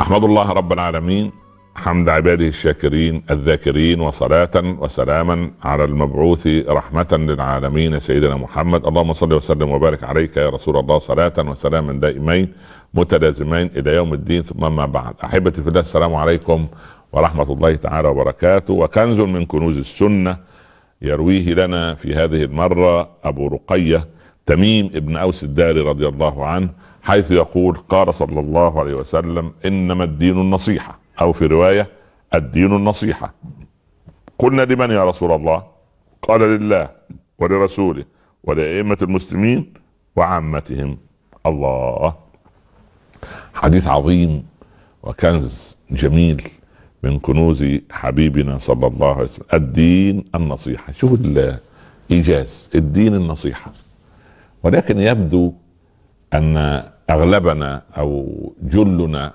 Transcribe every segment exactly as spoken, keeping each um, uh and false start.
أحمد الله رب العالمين حمد عباده الشاكرين الذاكرين، وصلاة وسلاما على المبعوث رحمة للعالمين سيدنا محمد. اللهم صل وسلم وبارك عليك يا رسول الله، صلاة وسلاما دائمين متلازمين إلى يوم الدين. ثم ما بعد، أحبتي في الله، السلام عليكم ورحمة الله تعالى وبركاته. وكنز من كنوز السنة يرويه لنا في هذه المرة أبو رقية تميم ابن أوس الداري رضي الله عنه، حيث يقول: قال صلى الله عليه وسلم: إنما الدين النصيحة، أو في رواية: الدين النصيحة. قلنا: لمن يا رسول الله؟ قال: لله ولرسوله ولأئمة المسلمين وعامتهم. الله، حديث عظيم وكنز جميل من كنوز حبيبنا صلى الله عليه وسلم. الدين النصيحة، شوف الإيجاز، الدين النصيحة. ولكن يبدو أن أغلبنا أو جلنا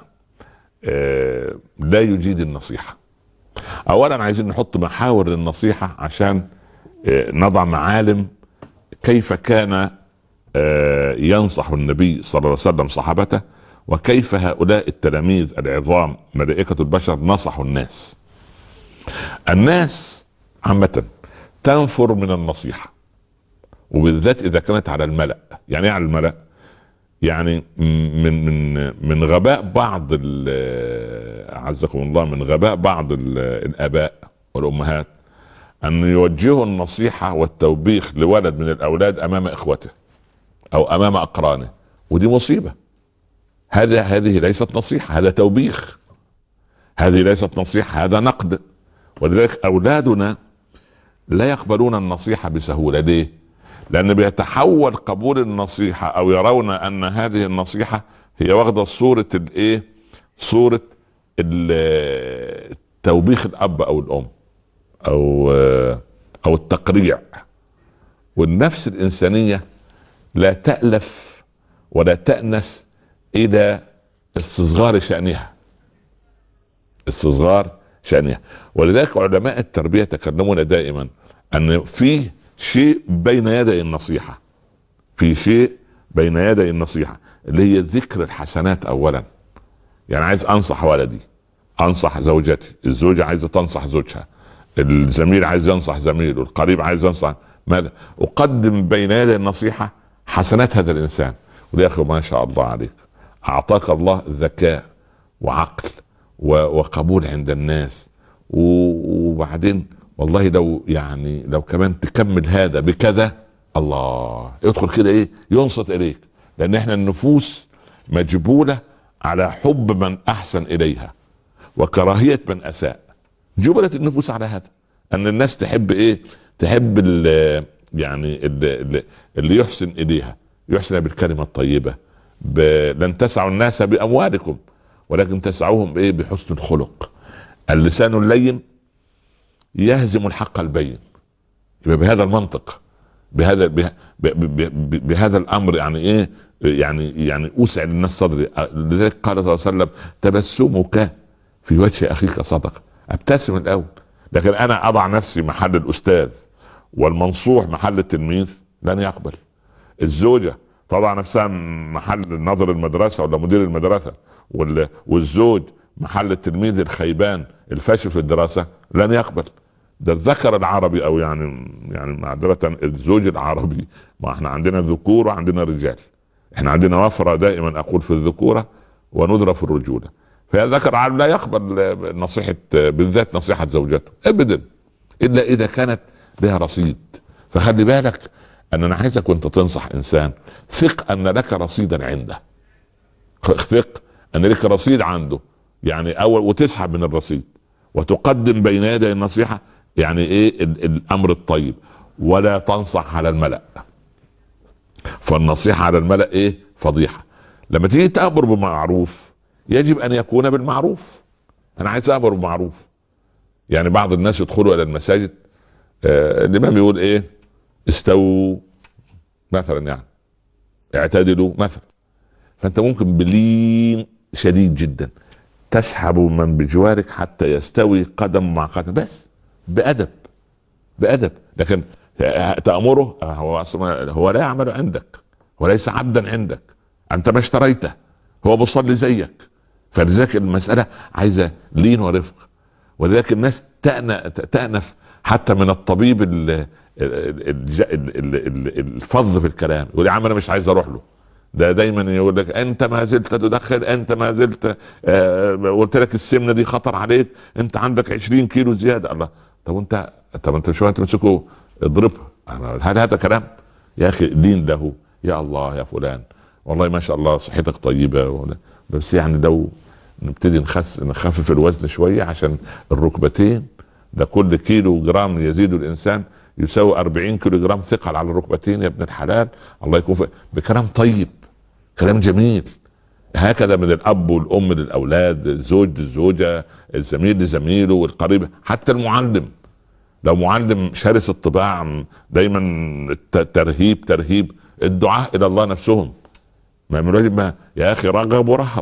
لا يجيد النصيحة. أولا عايزين نحط محاور للنصيحة عشان نضع معالم كيف كان ينصح النبي صلى الله عليه وسلم صحابته، وكيف هؤلاء التلاميذ العظام ملائكة البشر نصحوا الناس. الناس عامة تنفر من النصيحة، وبالذات إذا كانت على الملأ. يعني ايه على الملأ؟ يعني من من من غباء بعض عزكم الله من غباء بعض الآباء والأمهات أن يوجهوا النصيحة والتوبيخ لولد من الأولاد أمام إخوته أو أمام أقرانه، ودي مصيبة. هذا هذه ليست نصيحة، هذا توبيخ. هذه ليست نصيحة، هذا نقد. ولذلك أولادنا لا يقبلون النصيحة بسهولة. ليه؟ لأن بيتحول قبول النصيحة أو يرون أن هذه النصيحة هي واخدة صورة الإيه؟ صورة توبيخ الأب أو الأم أو أو التقريع. والنفس الإنسانية لا تألف ولا تأنس إلى استصغار شأنها، استصغار شأنها. ولذلك علماء التربية تكلمون دائما أن في شيء بين يدي النصيحة، في شيء بين يدي النصيحة اللي هي ذكر الحسنات أولا. يعني عايز أنصح ولدي، أنصح زوجتي، الزوجة عايزة تنصح زوجها، الزميل عايز ينصح زميله، القريب عايز ينصح. ماذا أقدم بين يدي النصيحة؟ حسنات هذا الإنسان. ويا أخي ما شاء الله عليك، أعطاك الله ذكاء وعقل وقبول عند الناس. وبعدين والله لو يعني لو كمان تكمل هذا بكذا، الله يدخل كده ايه، ينصت اليك. لان احنا النفوس مجبولة على حب من احسن اليها وكراهية من اساء. جبلت النفوس على هذا، ان الناس تحب ايه؟ تحب ال يعني ال اللي يحسن اليها، يحسن بالكلمة الطيبة. لن تسعوا الناس باموالكم ولكن تسعوهم ايه؟ بحسن الخلق. اللسان اللين يهزم الحق البين. يبقى بهذا المنطق، بهذا به بهذا الامر يعني ايه؟ يعني يعني اوسع للناس صدري. لذلك قال صلى الله عليه وسلم: تبسمك في وجه اخيك صدقه. ابتسم الاول، لكن انا اضع نفسي محل الاستاذ والمنصوح محل التلميذ، لن يقبل. الزوجه تضع نفسها محل ناظر المدرسه ولا مدير المدرسه، والزوج محل التلميذ الخيبان الفاشل في الدراسه، لن يقبل. ده الذكر العربي، او يعني يعني معذرة الزوج العربي. ما احنا عندنا ذكور وعندنا رجال، احنا عندنا وفرة دائما اقول في الذكورة وندرة في الرجولة. فالذكر العربي لا يقبل نصيحة، بالذات نصيحة زوجته ابدا، الا اذا كانت لها رصيد. فخلي بالك ان انا عايزك وانت تنصح انسان، ثق ان لك رصيدا عنده، ثق ان لك رصيد عنده. يعني اول وتسحب من الرصيد وتقدم بين يدي النصيحة يعني ايه؟ الامر الطيب. ولا تنصح على الملأ، فالنصيحة على الملأ ايه؟ فضيحة. لما تيجي تأمر بمعروف يجب ان يكون بالمعروف. انا عايز امر بمعروف. يعني بعض الناس يدخلوا الى المساجد، آه الامام يقول ايه؟ استووا مثلا، يعني اعتدلوا مثلا. فانت ممكن بلين شديد جدا تسحب من بجوارك حتى يستوي قدم مع قدم، بس بأدب بأدب. لكن تأمره، هو هو لا يعمل عندك، وليس عبدا عندك، انت ما اشتريته، هو بصلي زيك، فلذلك المساله عايزه لين ورفق. ولذلك الناس تأنف حتى من الطبيب الفظ في الكلام، يقول يا عم انا مش عايز اروح له، ده دايما يقول لك انت ما زلت تدخن، انت ما زلت آه قلت لك السمنه دي خطر عليك، انت عندك عشرين كيلو زياده. الله، طب انت طب انت شو تمسكه اضربه؟ هل هذا كلام يا اخي؟ دين له يا الله يا فلان والله ما شاء الله صحتك طيبه، بس يعني لو نبتدي نخس نخفف الوزن شويه عشان الركبتين، ده كل كيلو جرام يزيد الانسان يساوي أربعين كيلو جرام ثقل على الركبتين يا ابن الحلال. الله يكون في بكلام طيب، كلام جميل. هكذا من الاب والام للاولاد، الزوج للزوجه، الزميل لزميله، والقريب، حتى المعلم. لو معلم شرس الطباع دايما ترهيب ترهيب، الدعاء الى الله نفسهم ما من ما يا اخي رغب ورهب،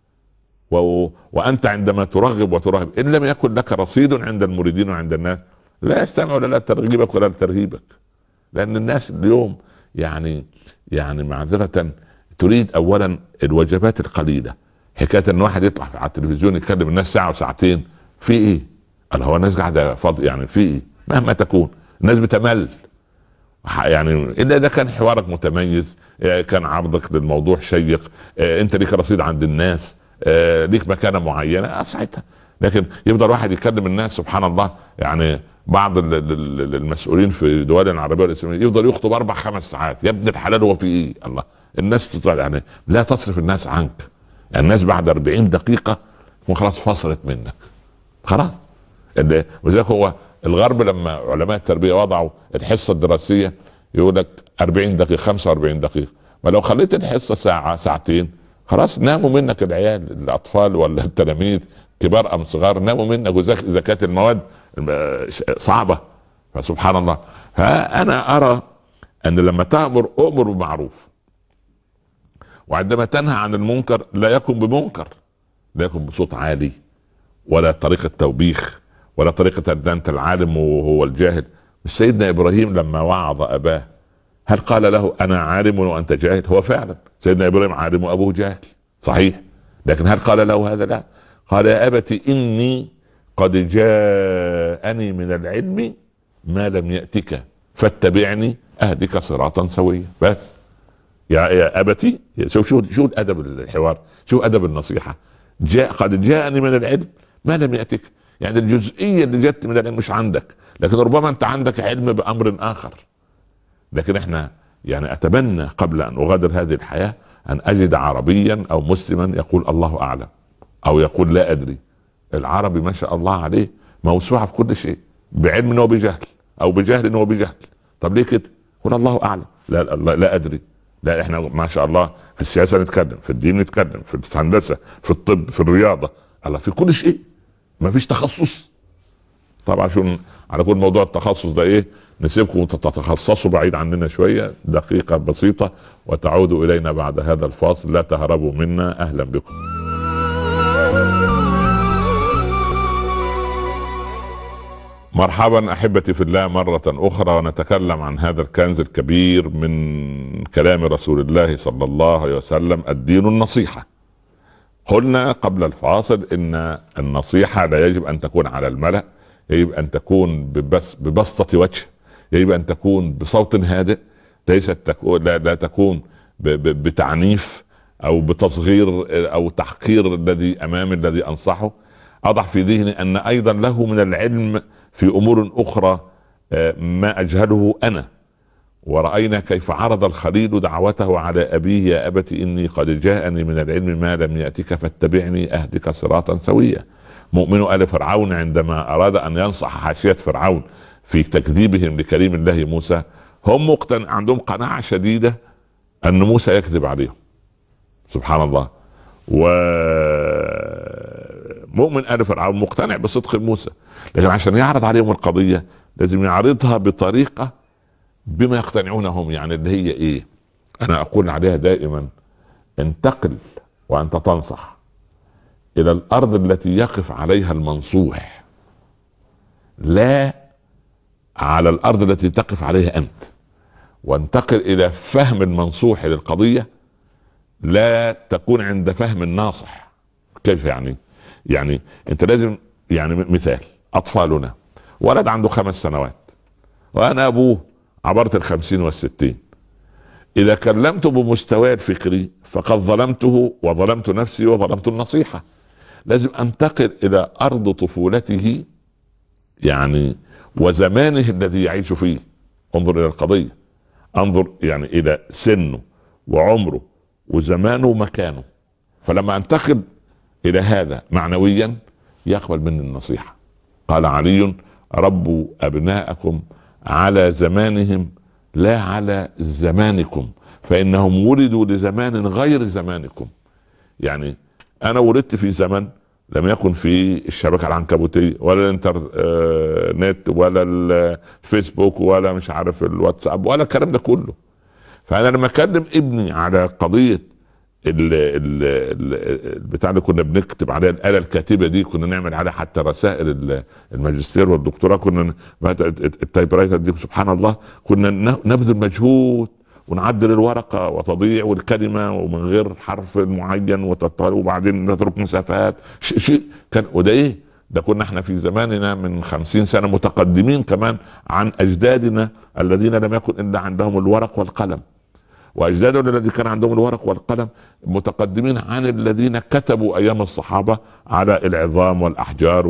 و... وانت عندما ترغب وترهب ان لم يكن لك رصيد عند المريدين وعند الناس لا يستمع ولا لا ترغيبك ولا ترهيبك. لان الناس اليوم يعني يعني معذرة تريد اولا الوجبات القليلة. حكاية ان واحد يطلع على التلفزيون يتكلم الناس ساعة وساعتين في ايه؟ قال هو الناس قاعدة فاضي يعني في ايه؟ مهما تكون الناس بتمل يعني، الا اذا كان حوارك متميز، كان عرضك للموضوع شيق، انت ليك رصيد عند الناس، ليك مكانة معينة ساعتها. لكن يفضل واحد يكلم الناس سبحان الله، يعني بعض المسؤولين في الدول العربية والإسلامية يفضل يخطب اربع خمس ساعات. يا ابن الحلال هو في ايه؟ الله، الناس تطلع يعني لا تصرف الناس عنك. يعني الناس بعد أربعين دقيقة خلاص فصلت منك خلاص. وذلك هو الغرب لما علماء التربية وضعوا الحصة الدراسية يقول لك أربعين دقيقة خمسة وأربعين دقيقة، ما لو خليت الحصة ساعة ساعتين خلاص ناموا منك العيال، الاطفال ولا التلاميذ كبار ام صغار ناموا منك. وإذا كانت المواد صعبة فسبحان الله. فانا ارى ان لما تأمر أؤمر بالمعروف، وعندما تنهى عن المنكر لا يكن بمنكر، لا يكن بصوت عالي ولا طريقة توبيخ ولا طريقة ان انت العالم وهو الجاهل. سيدنا ابراهيم لما وعظ اباه هل قال له انا عالم وانت جاهل؟ هو فعلا سيدنا ابراهيم عالم وابوه جاهل صحيح، لكن هل قال له هذا؟ لا، قال يا ابت اني قد جاءني من العلم ما لم يأتك فاتبعني اهدك صراطا سويا. بس يا يا ابتي، شوف شوف شوف ادب الحوار، شوف ادب النصيحة. جاء قد جاءني من العلم ما لم يأتك، يعني الجزئية اللي جت من العلم مش عندك، لكن ربما انت عندك علم بامر اخر. لكن احنا يعني اتمنى قبل ان اغادر هذه الحياة ان اجد عربيا او مسلما يقول الله اعلم او يقول لا ادري. العربي ما شاء الله عليه موسوعة في كل شيء، بعلم وبجهل او بجهل وبجهل. طب ليه كده؟ قول الله اعلم، لا لا, لا ادري. لا احنا ما شاء الله في السياسة نتكلم، في الدين نتكلم، في الهندسة، في الطب، في الرياضة، الله في كل شيء، ما فيش تخصص. طبعا شو على كل موضوع التخصص ده ايه، نسيبكم تتخصصوا بعيد عننا شوية دقيقة بسيطة وتعودوا الينا بعد هذا الفاصل. لا تهربوا منا، اهلا بكم. مرحبا احبتي في الله مرة اخرى، ونتكلم عن هذا الكنز الكبير من كلام رسول الله صلى الله عليه وسلم، الدين النصيحة. قلنا قبل الفاصل ان النصيحة لا يجب ان تكون على الملأ، يجب ان تكون ببس ببسطة وجه، يجب ان تكون بصوت هادئ، ليست تكون لا, لا تكون ب ب بتعنيف او بتصغير او تحقير الذي امامي الذي انصحه. اضع في ذهني ان ايضا له من العلم في امور اخرى ما اجهله انا. ورأينا كيف عرض الخليل دعوته على ابيه يا ابت اني قد جاءني من العلم ما لم يأتك فاتبعني اهدك صراطا سويا. مؤمن آل فرعون عندما اراد ان ينصح حاشية فرعون في تكذيبهم لكريم الله موسى، هم مقتنع عندهم قناعة شديدة ان موسى يكذب عليهم سبحان الله. ومؤمن آل فرعون مقتنع بصدق موسى، لكن عشان يعرض عليهم القضية لازم يعرضها بطريقة بما يقتنعون هم. يعني اللي هي ايه؟ انا اقول عليها دائما انتقل وانت تنصح الى الارض التي يقف عليها المنصوح، لا على الارض التي تقف عليها انت. وانتقل الى فهم المنصوح للقضية، لا تكون عند فهم الناصح. كيف يعني؟ يعني انت لازم، يعني مثال اطفالنا، ولد عنده خمس سنوات وانا ابوه عبرت الخمسين والستين، اذا كلمته بمستواه الفكري فقد ظلمته وظلمت نفسي وظلمت النصيحة. لازم انتقل الى ارض طفولته يعني وزمانه الذي يعيش فيه. انظر الى القضية، انظر يعني الى سنه وعمره وزمانه ومكانه، فلما انتقل الى هذا معنويا يقبل مني النصيحة. قال علي: ربوا ابناءكم على زمانهم لا على زمانكم، فانهم ولدوا لزمان غير زمانكم. يعني انا ولدت في زمن لم يكن في الشبكة العنكبوتية ولا الانترنت ولا الفيسبوك ولا مش عارف الواتساب ولا الكلام ده كله. فانا لما اكلم ابني على قضية ال ال ال بتاع اللي كنا بنكتب عليها الآلة الكاتبة دي، كنا نعمل عليها حتى رسائل الماجستير والدكتوراه، كنا التايب رايتر دي سبحان الله كنا نبذل مجهود ونعدل الورقة وتضيع والكلمة ومن غير حرف معين وتطال وبعدين نترك مسافات شيء كان. وده ايه ده؟ كنا احنا في زماننا من خمسين سنة متقدمين كمان عن اجدادنا الذين لم يكن الا عندهم الورق والقلم، واجدادنا الذين كان عندهم الورق والقلم متقدمين عن الذين كتبوا ايام الصحابة على العظام والاحجار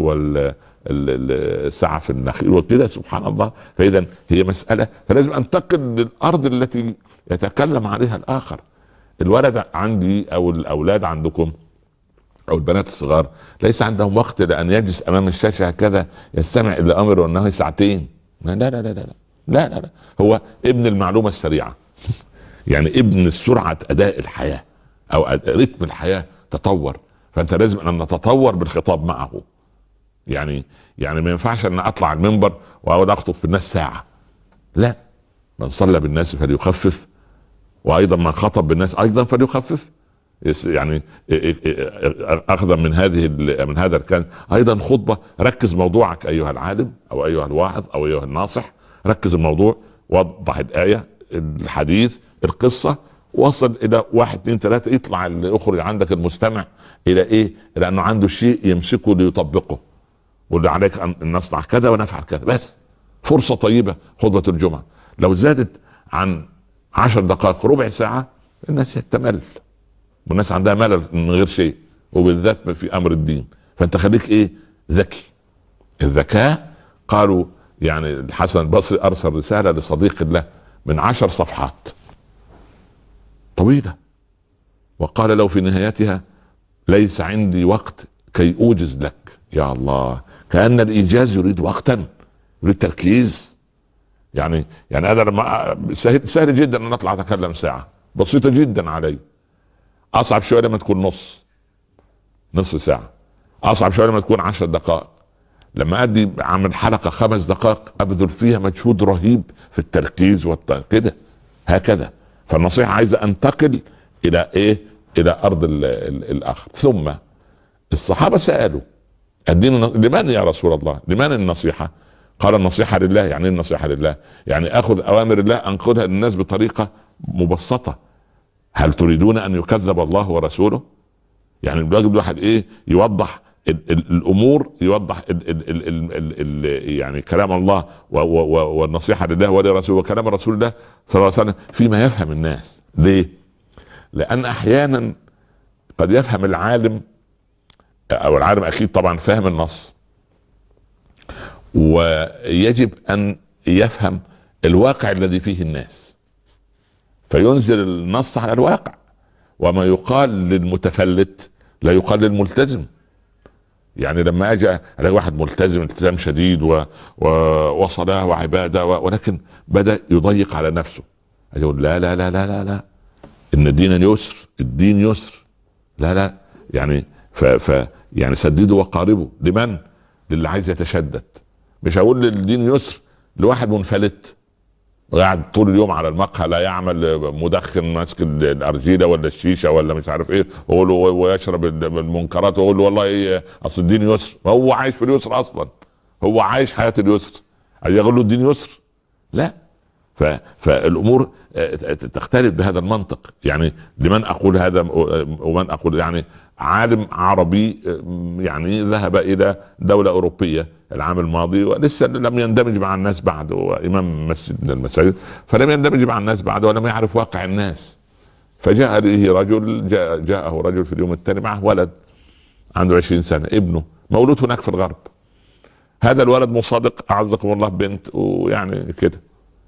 والسعف النخيل وكده سبحان الله. فاذا هي مسألة، فلازم انتقل للارض التي يتكلم عليها الاخر. الولد عندي او الاولاد عندكم او البنات الصغار ليس عندهم وقت لان يجلس امام الشاشة هكذا يستمع الى امر والنهي ساعتين. لا لا لا لا لا لا, لا, لا. هو ابن المعلومة السريعة يعني ابن سرعة اداء الحياة او رتم الحياة تطور، فانت لازم ان نتطور بالخطاب معه. يعني يعني ما ينفعش ان اطلع المنبر واقعد اخطب في الناس ساعة، لا، من صلى بالناس فليخفف وايضا من خطب بالناس ايضا فليخفف. يعني اخذا من هذه من هذا الكلام ايضا خطبة ركز موضوعك ايها العالم او ايها الواعظ او ايها الناصح، ركز الموضوع، وضح الآية الحديث القصة، وصل الى واحد اثنين ثلاثة، يطلع اللي يخرج عندك المستمع الى ايه؟ لانه عنده شيء يمسكه ليطبقه، واللي عليك ان نصنع كذا ونفعل كذا. بس فرصة طيبة خطبة الجمعة لو زادت عن عشر دقائق ربع ساعة الناس تمل، والناس عندها ملل من غير شيء، وبالذات في امر الدين. فانت خليك ايه؟ ذكي. الذكاء قالوا يعني الحسن البصري ارسل رسالة لصديق له من عشر صفحات طويلة، وقال له في نهايتها: ليس عندي وقت كي اوجز لك. يا الله، كأن الايجاز يريد وقتا، يريد تركيز. يعني يعني انا لما سهل, سهل جدا ان اطلع اتكلم ساعة، بسيطة جدا علي. اصعب شوية لما تكون نص نصف ساعة، اصعب شوية لما تكون عشر دقائق. لما ادي اعمل حلقة خمس دقائق ابذل فيها مجهود رهيب في التركيز والكده هكذا. فالنصيحة عايزة انتقل الى ايه؟ الى ارض ال ال الاخر. ثم الصحابة سألوا الدين لمن يا رسول الله؟ لمن النصيحة؟ قال: النصيحة لله. يعني ايه النصيحة لله؟ يعني اخذ اوامر الله انقلها للناس بطريقة مبسطة. هل تريدون ان يكذب الله ورسوله؟ يعني الواجب الواحد ايه؟ يوضح ال ال الامور، يوضح ال ال ال ال ال يعني كلام الله و و والنصيحة لله ولرسوله وكلام رسول الله صلى الله عليه وسلم فيما يفهم الناس. ليه؟ لان احيانا قد يفهم العالم، او العالم اكيد طبعا فاهم النص، ويجب ان يفهم الواقع الذي فيه الناس، فينزل النص على الواقع. وما يقال للمتفلت لا يقال للملتزم. يعني لما اجي الاقي واحد ملتزم التزام شديد و... و... وصلاه وعباده و... ولكن بدا يضيق على نفسه، يقول لا لا لا لا لا لا ان الدين يسر، الدين يسر، لا لا. يعني ف... ف... يعني سددوا وقاربوا. لمن؟ للي عايز يتشدد. مش هقول للدين يسر لواحد منفلت قاعد طول اليوم على المقهى لا يعمل، مدخن ماسك الارجيله ولا الشيشه ولا مش عارف ايه، ويقول ويشرب المنكرات ويقول له والله إيه اصل الدين يسر. هو عايش في اليسر اصلا، هو عايش حياه اليسر، يقول له الدين يسر؟ لا. ف... فالامور تختلف بهذا المنطق. يعني لمن اقول هذا ومن اقول؟ يعني عالم عربي يعني ذهب الى دولة اوروبية العام الماضي ولسه لم يندمج مع الناس بعد، هو امام مسجد من المساجد، فلم يندمج مع الناس بعد ولم يعرف واقع الناس. فجاء به رجل، جاء جاءه رجل في اليوم الثاني معه ولد عنده عشرين سنة، ابنه مولود هناك في الغرب. هذا الولد مصادق اعزكم الله بنت ويعني كده.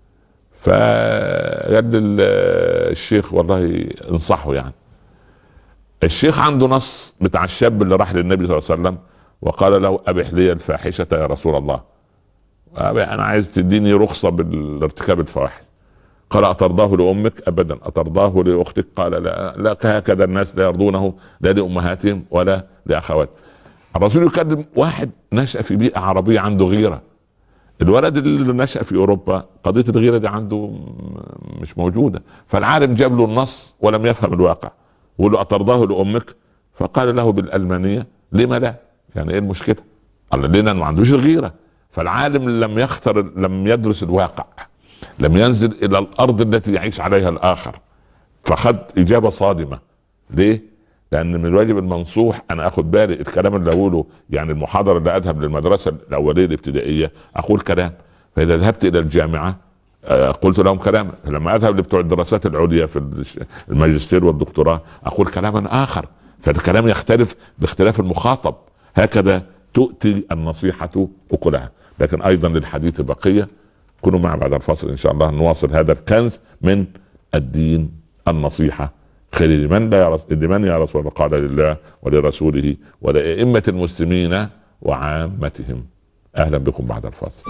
فقال الشيخ والله انصحه، يعني الشيخ عنده نص بتاع الشاب اللي راح للنبي صلى الله عليه وسلم وقال له ابح لي الفاحشة يا رسول الله، انا عايز تديني رخصة بالارتكاب الفواحش. قال اترضاه لامك؟ ابدا. اترضاه لاختك؟ قال لا. لا، هكذا الناس لا يرضونه لا لامهاتهم ولا لاخوات. الرسول يكلم واحد نشأ في بيئة عربية عنده غيرة. الولد اللي نشأ في اوروبا قضية الغيرة دي عنده مش موجودة. فالعالم جاب له النص ولم يفهم الواقع، وقال له اترضاه لامك؟ فقال له بالألمانية لما لا، يعني ايه المشكلة؟ قال لنا ما عندوش الغيرة. فالعالم لم يختر، لم يدرس الواقع، لم ينزل الى الارض التي يعيش عليها الاخر، فخد اجابة صادمة. ليه؟ لان من الواجب المنصوح انا اخد بالي الكلام اللي اقوله، يعني المحاضرة اللي اذهب للمدرسة الاولية الابتدائية اقول كلام، فاذا ذهبت الى الجامعة قلت لهم كلام، لما اذهب لبتوع الدراسات العليا في الماجستير والدكتوراه اقول كلاما اخر، فالكلام يختلف باختلاف المخاطب. هكذا تؤتي النصيحة اكلها. لكن ايضا للحديث بقية، كونوا معنا بعد الفصل ان شاء الله نواصل هذا الكنز من الدين النصيحة. خير لمن لا يا رسول لمن يا رسول الله؟ قال لله ولرسوله ولأئمة المسلمين وعامتهم. اهلا بكم بعد الفصل.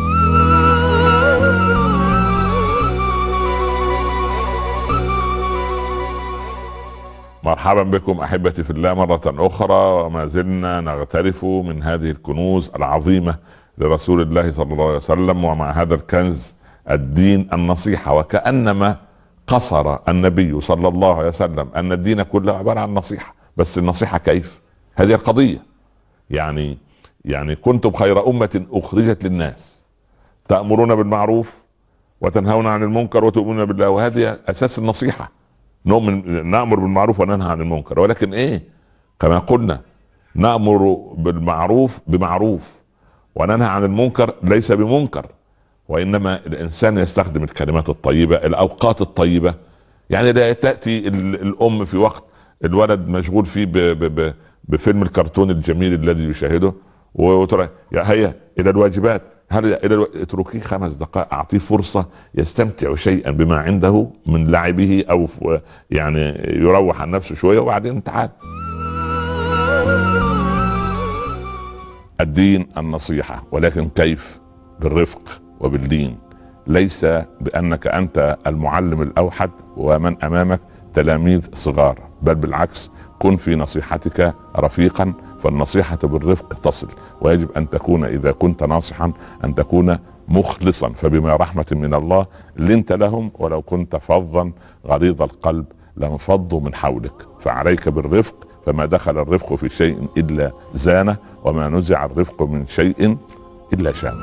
مرحبا بكم احبتي في الله مرة اخرى، وما زلنا نغترف من هذه الكنوز العظيمة لرسول الله صلى الله عليه وسلم، ومع هذا الكنز الدين النصيحة. وكأنما قصر النبي صلى الله عليه وسلم ان الدين كله عبارة عن نصيحة. بس النصيحة كيف؟ هذه القضية. يعني يعني كنتم خير أمة أخرجت للناس تأمرون بالمعروف وتنهون عن المنكر وتؤمنون بالله، وهذه أساس النصيحة. نؤمن نأمر بالمعروف وننهى عن المنكر، ولكن ايه؟ كما قلنا نأمر بالمعروف بمعروف وننهى عن المنكر ليس بمنكر، وإنما الإنسان يستخدم الكلمات الطيبة، الأوقات الطيبة. يعني لا تأتي الأم في وقت الولد مشغول فيه ب ب ب بفيلم الكرتون الجميل الذي يشاهده وترى يا هيا إلى الواجبات، هل الى الو... اتركيه خمس دقائق، اعطيه فرصة يستمتع شيئا بما عنده من لعبه او يعني يروح عن نفسه شوية وبعدين تعال. الدين النصيحة، ولكن كيف؟ بالرفق وباللين. ليس بانك انت المعلم الاوحد ومن امامك تلاميذ صغار، بل بالعكس، كن في نصيحتك رفيقا، فالنصيحة بالرفق تصل. ويجب ان تكون اذا كنت ناصحا ان تكون مخلصا، فبما رحمة من الله لنت لهم، ولو كنت فظا غليظ القلب لانفضوا من حولك. فعليك بالرفق، فما دخل الرفق في شيء الا زانه، وما نزع الرفق من شيء الا شانه.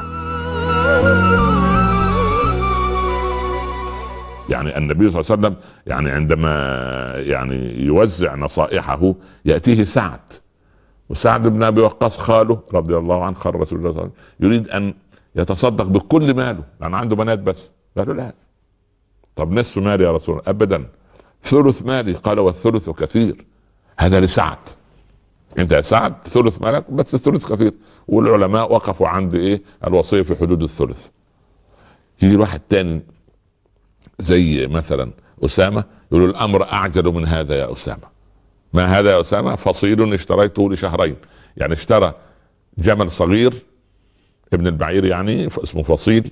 يعني النبي صلى الله عليه وسلم يعني عندما يعني يوزع نصائحه يأتيه سعد، وسعد بن ابي وقاص خاله رضي الله عنه، خال رسول الله صلى الله عليه وسلم، يريد ان يتصدق بكل ماله لان عنده بنات بس. قالوا لا. طب نصف مالي يا رسول الله؟ ابدا. ثلث مالي. قال والثلث كثير. هذا لسعد. انت يا سعد ثلث مالك، بس الثلث كثير. والعلماء وقفوا عند ايه؟ الوصية في حدود الثلث. يجي واحد تاني زي مثلا أسامة يقول الأمر أعجل من هذا يا أسامة. ما هذا يا أسامة؟ فصيل اشتريته لشهرين. يعني اشترى جمل صغير ابن البعير يعني اسمه فصيل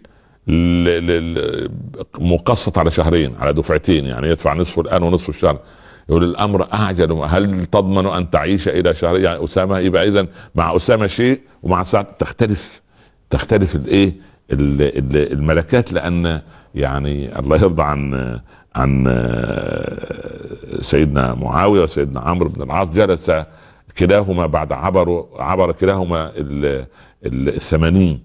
مقسط على شهرين، على دفعتين، يعني يدفع نصفه الآن ونصف الشهر. يقول الأمر أعجل، هل تضمن أن تعيش إلى شهرين؟ يعني أسامة يبقى إذن مع أسامة شيء ومع سعد تختلف تختلف الايه الملكات، لأن يعني الله يرضى عن عن سيدنا معاوية وسيدنا عمرو بن العاص، جلس كلاهما بعد عبر عبر كلاهما الثمانين.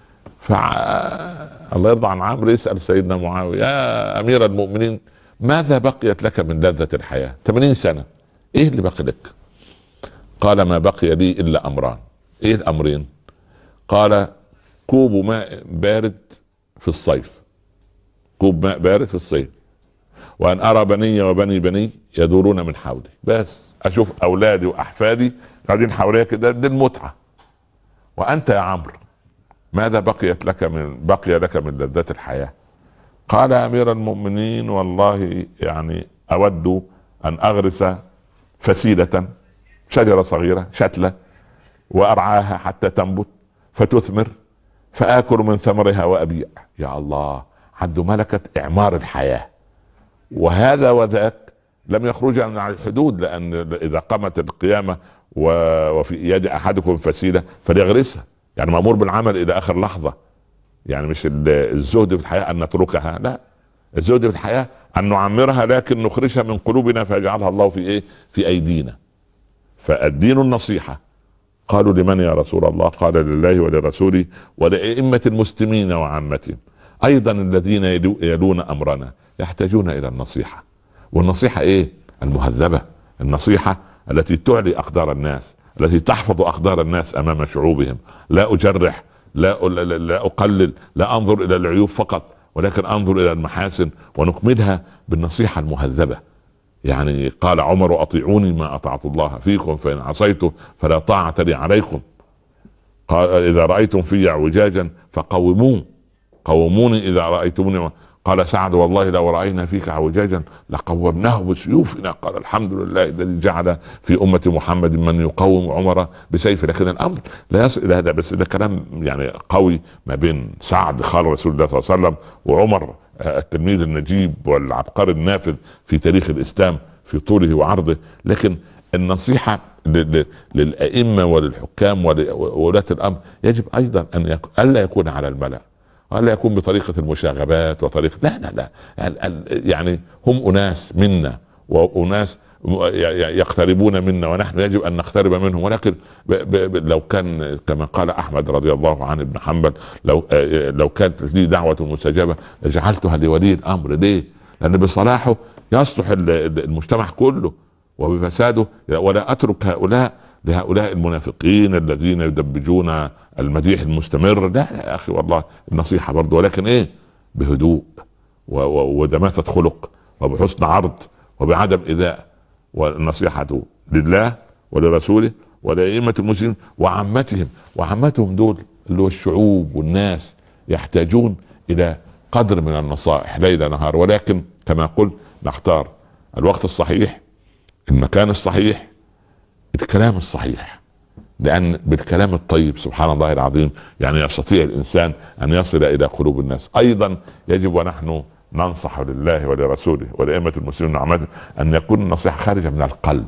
فالله يرضى عن عمرو يسأل سيدنا معاوية يا أمير المؤمنين ماذا بقيت لك من لذة الحياة؟ ثمانين سنة، ايه اللي بقي لك؟ قال ما بقي لي الا امران. ايه الامرين؟ قال كوب ماء بارد في الصيف، كوب ماء بارد في الصيف، وان ارى بني وبني بني يدورون من حولي، بس اشوف اولادي واحفادي قاعدين حواليا كده، دي المتعه. وانت يا عمرو ماذا بقيت لك من بقي لك من لذات الحياه؟ قال امير المؤمنين والله يعني اود ان اغرس فسيله، شجره صغيره شتله، وارعاها حتى تنبت فتثمر، فاكل من ثمرها وابيع. يا الله، عنده ملكه اعمار الحياه. وهذا وذاك لم يخرج عن الحدود، لان اذا قامت القيامه وفي يد احدكم فسيله فليغرسها، يعني مامور بالعمل الى اخر لحظه. يعني مش الزهد في الحياه ان نتركها، لا، الزهد في الحياه ان نعمرها لكن نخرجها من قلوبنا فيجعلها الله في ايه؟ في ايدينا. فالدين النصيحه. قالوا لمن يا رسول الله؟ قال لله ولرسوله ولأئمة المسلمين وعامتهم، ايضا الذين يلون امرنا يحتاجون الى النصيحه. والنصيحه ايه؟ المهذبه، النصيحه التي تعلي اقدار الناس، التي تحفظ اقدار الناس امام شعوبهم. لا اجرح، لا لا اقلل، لا انظر الى العيوب فقط، ولكن انظر الى المحاسن ونكملها بالنصيحه المهذبه. يعني قال عمر اطيعوني ما اطعت الله فيكم فان عصيته فلا طاعه لي عليكم. قال اذا رايتم في اعوجاجا فقوموه، قوموني اذا رايتموني. قال سعد والله لو راينا فيك اعوجاجا لقومناه بسيوفنا. قال الحمد لله الذي جعل في امه محمد من يقوم عمر بسيفه. لكن الامر لا يصل الى هذا، بس ده كلام يعني قوي ما بين سعد خال رسول الله صلى الله عليه وسلم وعمر التلميذ النجيب والعبقري النافذ في تاريخ الاسلام في طوله وعرضه. لكن النصيحه للائمه وللحكام وولاة الامر يجب ايضا ان الا يكون على الملأ، ولا يكون بطريقه المشاغبات وطريقه لا لا لا يعني هم اناس منا واناس يقتربون منا ونحن يجب ان نقترب منهم. ولكن ب ب ب لو كان كما قال احمد رضي الله عنه ابن حنبل، لو لو كانت لي دعوه مستجابه لجعلتها لولي الامر. ليه؟ لان بصلاحه يصلح المجتمع كله، وبفساده ولا اترك هؤلاء لهؤلاء المنافقين الذين يدبجون المديح المستمر. لا يا اخي والله النصيحه برضه، ولكن ايه؟ بهدوء ودماثه خلق وبحسن عرض وبعدم ايذاء. والنصيحه لله ولرسوله ولأئمة المسلمين وعامتهم. وعامتهم دول اللي هو الشعوب والناس يحتاجون الى قدر من النصائح ليل نهار، ولكن كما قلت نختار الوقت الصحيح، المكان الصحيح، الكلام الصحيح. لأن بالكلام الطيب سبحان الله العظيم يعني يستطيع الإنسان أن يصل إلى قلوب الناس. أيضا يجب ونحن ننصح لله ولرسوله ولأئمة المسلمين وعامتهم أن يكون النصيحة خارجة من القلب.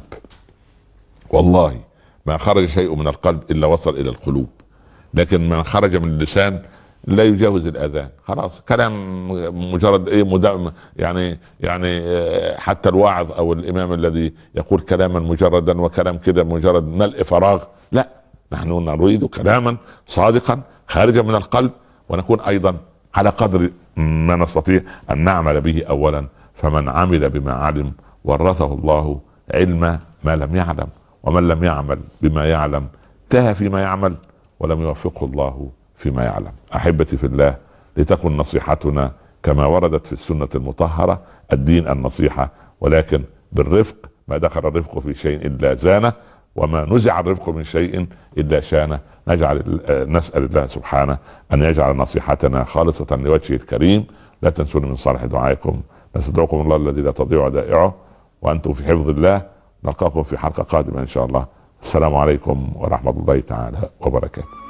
والله ما خرج شيء من القلب إلا وصل إلى القلوب، لكن ما خرج من اللسان لا يجاوز الاذان. خلاص كلام مجرد ايه مدام يعني يعني حتى الواعظ او الامام الذي يقول كلاما مجردا وكلام كده مجرد ملء فراغ، لا، نحن نريد كلاما صادقا خارجا من القلب، ونكون ايضا على قدر ما نستطيع ان نعمل به اولا. فمن عمل بما علم ورثه الله علم ما لم يعلم، ومن لم يعمل بما يعلم تاه فيما يعمل ولم يوفقه الله فيما يعلم. احبتي في الله، لتكن نصيحتنا كما وردت في السنة المطهرة، الدين النصيحة، ولكن بالرفق. ما دخل الرفق في شيء الا زانه، وما نزع الرفق من شيء الا شانه. نجعل نسأل الله سبحانه ان يجعل نصيحتنا خالصة لوجهه الكريم. لا تنسوني من صالح دعائكم. نستودعكم الله الذي لا تضيع ودائعه، وانتم في حفظ الله. نلقاكم في حلقة قادمة ان شاء الله. السلام عليكم ورحمة الله تعالى وبركاته.